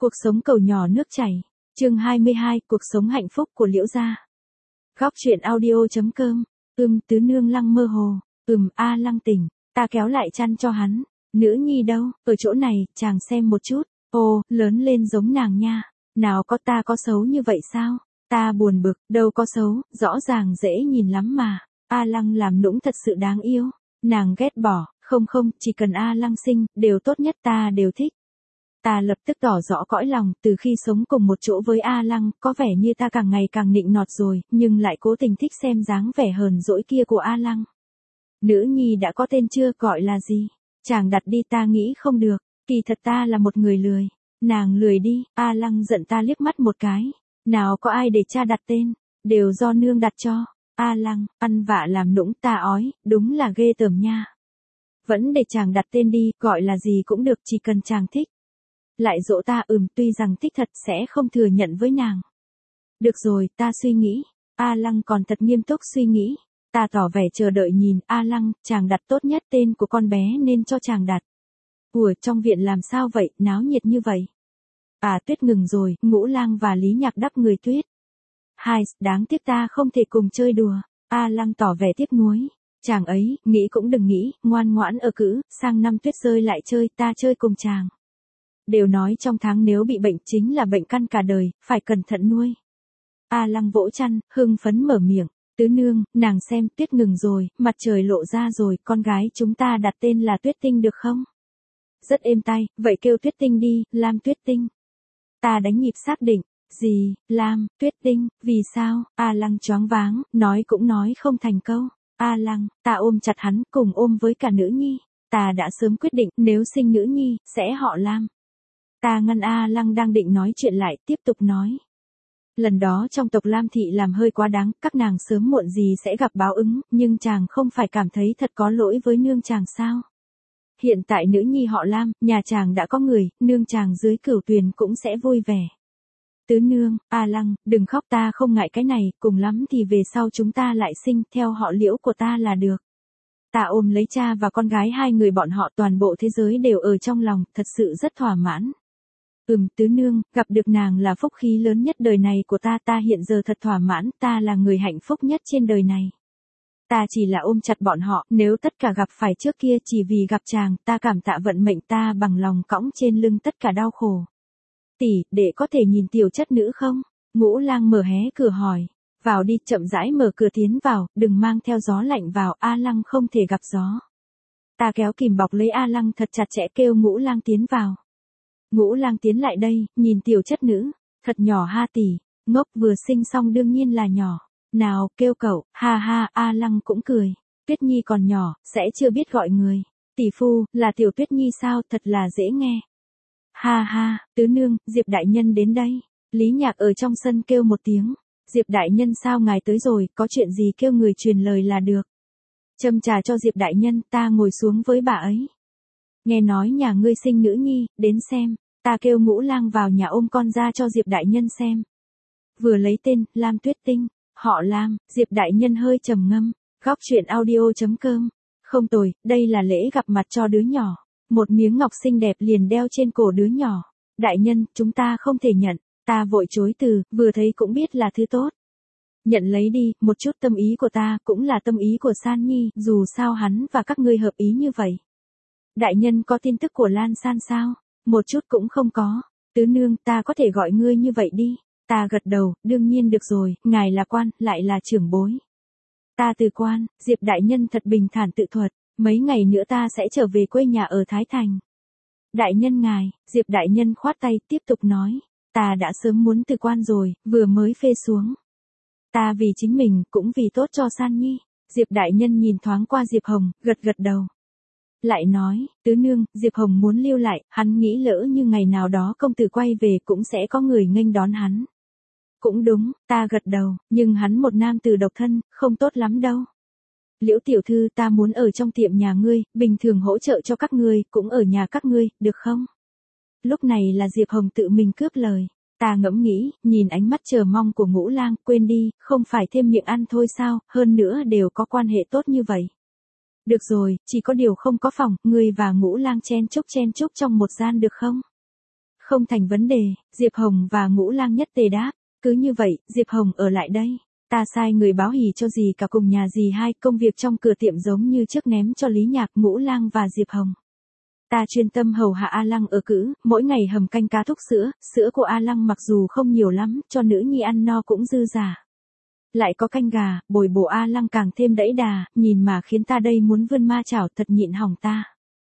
Cuộc sống cầu nhỏ nước chảy. Chương 22, cuộc sống hạnh phúc của Liễu gia. Góc truyện audio.com. Tứ nương Lăng mơ hồ. A Lăng tỉnh, ta kéo lại chăn cho hắn. Nữ nhi đâu, ở chỗ này, chàng xem một chút. Ồ, lớn lên giống nàng nha. Nào có, ta có xấu như vậy sao? Ta buồn bực, đâu có xấu, rõ ràng dễ nhìn lắm mà. A Lăng làm nũng thật sự đáng yêu. Nàng ghét bỏ, không, chỉ cần A Lăng sinh, đều tốt nhất, ta đều thích. Ta lập tức tỏ rõ cõi lòng, từ khi sống cùng một chỗ với A Lăng, có vẻ như ta càng ngày càng nịnh nọt rồi, nhưng lại cố tình thích xem dáng vẻ hờn dỗi kia của A Lăng. Nữ nhi đã có tên chưa, gọi là gì? Chàng đặt đi, ta nghĩ không được, kỳ thật ta là một người lười. Nàng lười đi, A Lăng giận ta liếc mắt một cái. Nào có ai để cha đặt tên, đều do nương đặt cho. A Lăng, ăn vạ làm nũng, ta ói, đúng là ghê tởm nha. Vẫn để chàng đặt tên đi, gọi là gì cũng được, chỉ cần chàng thích. Lại dỗ ta, tuy rằng thích thật sẽ không thừa nhận với nàng. Được rồi, ta suy nghĩ. A Lăng còn thật nghiêm túc suy nghĩ. Ta tỏ vẻ chờ đợi nhìn. A Lăng, chàng đặt tốt nhất, tên của con bé nên cho chàng đặt. Ủa, trong viện làm sao vậy, náo nhiệt như vậy? À, Tuyết ngừng rồi, Ngũ Lang và Lý Nhạc đắp người Tuyết. Hai, đáng tiếc ta không thể cùng chơi đùa. A Lăng tỏ vẻ tiếc nuối. Chàng ấy, nghĩ cũng đừng nghĩ, ngoan ngoãn ở cữ, sang năm Tuyết rơi lại chơi, ta chơi cùng chàng. Đều nói trong tháng nếu bị bệnh chính là bệnh căn cả đời, phải cẩn thận nuôi. A Lăng vỗ chăn, hưng phấn mở miệng. Tứ nương, nàng xem, Tuyết ngừng rồi, mặt trời lộ ra rồi, con gái chúng ta đặt tên là Tuyết Tinh được không? Rất êm tai, vậy kêu Tuyết Tinh đi, Lam Tuyết Tinh. Ta đánh nhịp xác định. Gì, Lam, Tuyết Tinh, vì sao? A Lăng choáng váng, nói cũng nói không thành câu. A Lăng, ta ôm chặt hắn, cùng ôm với cả nữ nhi. Ta đã sớm quyết định, nếu sinh nữ nhi, sẽ họ Lam. Ta ngăn A Lăng đang định nói chuyện lại, tiếp tục nói. Lần đó trong tộc Lam thị làm hơi quá đáng, các nàng sớm muộn gì sẽ gặp báo ứng, nhưng chàng không phải cảm thấy thật có lỗi với nương chàng sao? Hiện tại nữ nhi họ Lam, nhà chàng đã có người, nương chàng dưới Cửu Tuyền cũng sẽ vui vẻ. Tứ nương, A Lăng, đừng khóc, ta không ngại cái này, cùng lắm thì về sau chúng ta lại sinh theo họ Liễu của ta là được. Ta ôm lấy cha và con gái hai người bọn họ, toàn bộ thế giới đều ở trong lòng, thật sự rất thỏa mãn. Tứ nương, gặp được nàng là phúc khí lớn nhất đời này của ta, ta hiện giờ thật thỏa mãn, ta là người hạnh phúc nhất trên đời này. Ta chỉ là ôm chặt bọn họ, nếu tất cả gặp phải trước kia chỉ vì gặp chàng, ta cảm tạ vận mệnh, ta bằng lòng cõng trên lưng tất cả đau khổ. Tỷ, để có thể nhìn tiểu chất nữ không? Ngũ Lang mở hé cửa hỏi. Vào đi, chậm rãi mở cửa tiến vào, đừng mang theo gió lạnh vào, A Lăng không thể gặp gió. Ta kéo kìm bọc lấy A Lăng thật chặt chẽ, kêu Ngũ Lang tiến vào. Ngũ Lang tiến lại đây, nhìn tiểu chất nữ, thật nhỏ ha tỷ, ngốc, vừa sinh xong đương nhiên là nhỏ. Nào, kêu cậu, ha ha, A Lăng cũng cười. Tuyết Nhi còn nhỏ, sẽ chưa biết gọi người. Tỷ phu, là tiểu Tuyết Nhi sao, thật là dễ nghe. Ha ha, tứ nương, Diệp đại nhân đến đây. Lý Nhạc ở trong sân kêu một tiếng. Diệp đại nhân sao ngài tới rồi, có chuyện gì kêu người truyền lời là được. Châm trà cho Diệp đại nhân, ta ngồi xuống với bà ấy. Nghe nói nhà ngươi sinh nữ nhi, đến xem. Ta kêu Ngũ Lang vào nhà ôm con ra cho Diệp đại nhân xem. Vừa lấy tên, Lam Tuyết Tinh, họ Lam, Diệp đại nhân hơi trầm ngâm. Góc truyện audio.com. Không tồi, đây là lễ gặp mặt cho đứa nhỏ. Một miếng ngọc xinh đẹp liền đeo trên cổ đứa nhỏ. Đại nhân, chúng ta không thể nhận. Ta vội chối từ, vừa thấy cũng biết là thứ tốt. Nhận lấy đi, một chút tâm ý của ta, cũng là tâm ý của San Nhi, dù sao hắn và các ngươi hợp ý như vậy. Đại nhân có tin tức của Lan San sao? Một chút cũng không có. Tứ nương, ta có thể gọi ngươi như vậy đi. Ta gật đầu, đương nhiên được rồi, ngài là quan, lại là trưởng bối. Ta từ quan, Diệp đại nhân thật bình thản tự thuật, mấy ngày nữa ta sẽ trở về quê nhà ở Thái Thành. Đại nhân ngài, Diệp đại nhân khoát tay, tiếp tục nói, ta đã sớm muốn từ quan rồi, vừa mới phê xuống. Ta vì chính mình, cũng vì tốt cho San Nhi. Diệp đại nhân nhìn thoáng qua Diệp Hồng, gật đầu. Lại nói, tứ nương, Diệp Hồng muốn lưu lại, hắn nghĩ lỡ như ngày nào đó công tử quay về cũng sẽ có người nghênh đón hắn. Cũng đúng, ta gật đầu, nhưng hắn một nam tử độc thân, không tốt lắm đâu. Liễu tiểu thư, ta muốn ở trong tiệm nhà ngươi, bình thường hỗ trợ cho các ngươi, cũng ở nhà các ngươi, được không? Lúc này là Diệp Hồng tự mình cướp lời. Ta ngẫm nghĩ, nhìn ánh mắt chờ mong của Ngũ Lang, quên đi, không phải thêm miệng ăn thôi sao, hơn nữa đều có quan hệ tốt như vậy. Được rồi, chỉ có điều không có phòng, ngươi và Ngũ Lang chen chúc trong một gian được không? Không thành vấn đề, Diệp Hồng và Ngũ Lang nhất tề đáp. Cứ như vậy, Diệp Hồng ở lại đây. Ta sai người báo hỉ cho dì cả cùng nhà dì hai, công việc trong cửa tiệm giống như trước ném cho Lý Nhạc, Ngũ Lang và Diệp Hồng. Ta chuyên tâm hầu hạ A Lăng ở cữ, mỗi ngày hầm canh cá thúc sữa, sữa của A Lăng mặc dù không nhiều lắm, cho nữ nhi ăn no cũng dư giả. Lại có canh gà, bồi bổ A Lăng càng thêm đẫy đà, nhìn mà khiến ta đây muốn vươn ma chảo thật nhịn hỏng ta.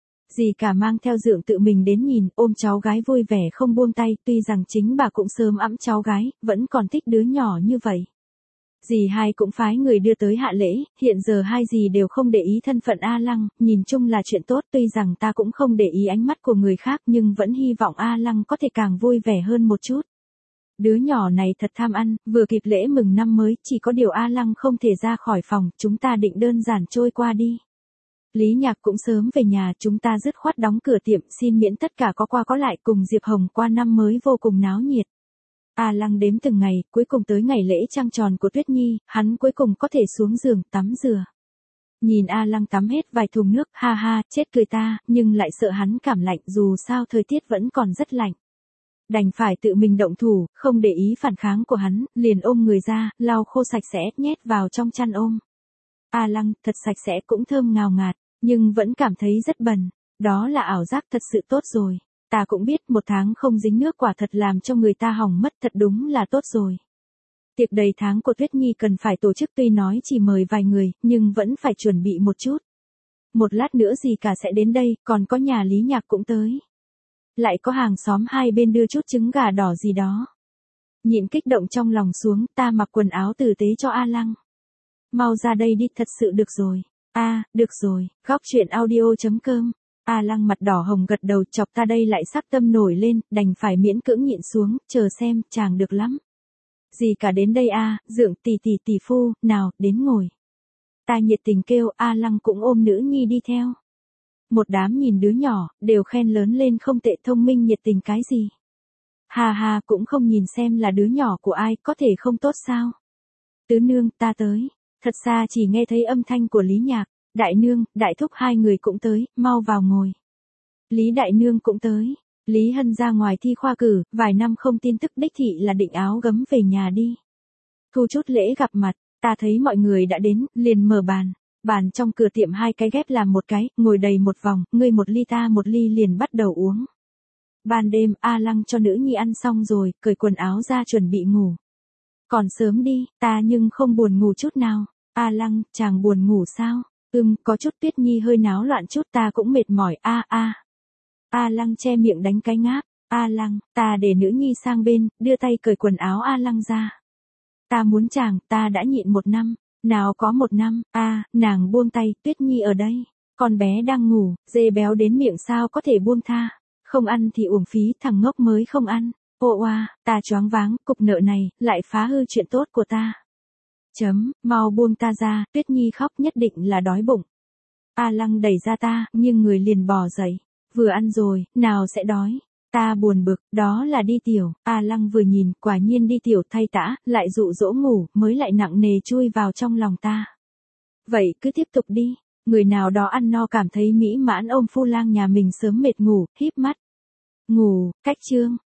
Dì cả mang theo dượng tự mình đến nhìn, ôm cháu gái vui vẻ không buông tay, tuy rằng chính bà cũng sớm ẵm cháu gái, vẫn còn thích đứa nhỏ như vậy. Dì hai cũng phái người đưa tới hạ lễ, hiện giờ hai dì đều không để ý thân phận A Lăng, nhìn chung là chuyện tốt, tuy rằng ta cũng không để ý ánh mắt của người khác nhưng vẫn hy vọng A Lăng có thể càng vui vẻ hơn một chút. Đứa nhỏ này thật tham ăn, vừa kịp lễ mừng năm mới, chỉ có điều A Lăng không thể ra khỏi phòng, chúng ta định đơn giản trôi qua đi. Lý Nhạc cũng sớm về nhà, chúng ta dứt khoát đóng cửa tiệm, xin miễn tất cả có qua có lại, cùng Diệp Hồng qua năm mới vô cùng náo nhiệt. A Lăng đếm từng ngày, cuối cùng tới ngày lễ trăng tròn của Tuyết Nhi, hắn cuối cùng có thể xuống giường tắm rửa. Nhìn A Lăng tắm hết vài thùng nước, ha ha, chết cười ta, nhưng lại sợ hắn cảm lạnh, dù sao thời tiết vẫn còn rất lạnh. Đành phải tự mình động thủ, không để ý phản kháng của hắn, liền ôm người ra, lau khô sạch sẽ, nhét vào trong chăn ôm. A Lăng, thật sạch sẽ cũng thơm ngào ngạt, nhưng vẫn cảm thấy rất bẩn. Đó là ảo giác thật sự tốt rồi. Ta cũng biết một tháng không dính nước quả thật làm cho người ta hỏng mất, thật đúng là tốt rồi. Tiệc đầy tháng của Tuyết Nhi cần phải tổ chức, tuy nói chỉ mời vài người, nhưng vẫn phải chuẩn bị một chút. Một lát nữa dì cả sẽ đến đây, còn có nhà Lý Nhạc cũng tới. Lại có hàng xóm hai bên đưa chút trứng gà đỏ gì đó. Nhịn kích động trong lòng xuống, ta mặc quần áo tử tế cho A Lăng. Mau ra đây đi, thật sự được rồi. Được rồi, góc chuyện audio.com. A Lăng mặt đỏ hồng gật đầu, chọc ta đây lại sắc tâm nổi lên, đành phải miễn cưỡng nhịn xuống, chờ xem, chàng được lắm. Dì cả đến đây dượng tỷ phu, nào, đến ngồi. Ta nhiệt tình kêu, A Lăng cũng ôm nữ nhi đi theo. Một đám nhìn đứa nhỏ, đều khen lớn lên không tệ, thông minh nhiệt tình cái gì. Hà hà, cũng không nhìn xem là đứa nhỏ của ai, có thể không tốt sao. Tứ nương, ta tới. Thật xa chỉ nghe thấy âm thanh của Lý Nhạc. Đại nương, đại thúc hai người cũng tới, mau vào ngồi. Lý đại nương cũng tới. Lý Hân ra ngoài thi khoa cử, vài năm không tin tức, đích thị là định áo gấm về nhà đi. Thu chút lễ gặp mặt, ta thấy mọi người đã đến, liền mở bàn. Bàn trong cửa tiệm hai cái ghép làm một cái, ngồi đầy một vòng, ngươi một ly ta một ly liền bắt đầu uống. Ban đêm, A Lăng cho nữ nhi ăn xong rồi, cởi quần áo ra chuẩn bị ngủ. Còn sớm đi, ta nhưng không buồn ngủ chút nào. A Lăng, chàng buồn ngủ sao? Có chút. Tuyết Nhi hơi náo loạn chút, ta cũng mệt mỏi. A Lăng che miệng đánh cái ngáp. A Lăng, ta để nữ nhi sang bên, đưa tay cởi quần áo A Lăng ra. Ta muốn chàng, ta đã nhịn 1 năm. Nào có 1 năm, nàng buông tay, Tuyết Nhi ở đây. Con bé đang ngủ, dê béo đến miệng sao có thể buông tha. Không ăn thì uổng phí, thằng ngốc mới không ăn. Ta choáng váng, cục nợ này, lại phá hư chuyện tốt của ta. Mau buông ta ra, Tuyết Nhi khóc nhất định là đói bụng. A Lăng đẩy ra ta, nhưng người liền bò dậy. Vừa ăn rồi, nào sẽ đói. Ta buồn bực, đó là đi tiểu. A Lăng vừa nhìn, quả nhiên đi tiểu thay tã, lại dụ dỗ ngủ, mới lại nặng nề chui vào trong lòng ta. Vậy cứ tiếp tục đi. Người nào đó ăn no cảm thấy mỹ mãn ôm Phu Lang nhà mình sớm mệt ngủ, híp mắt. Ngủ, cách chương.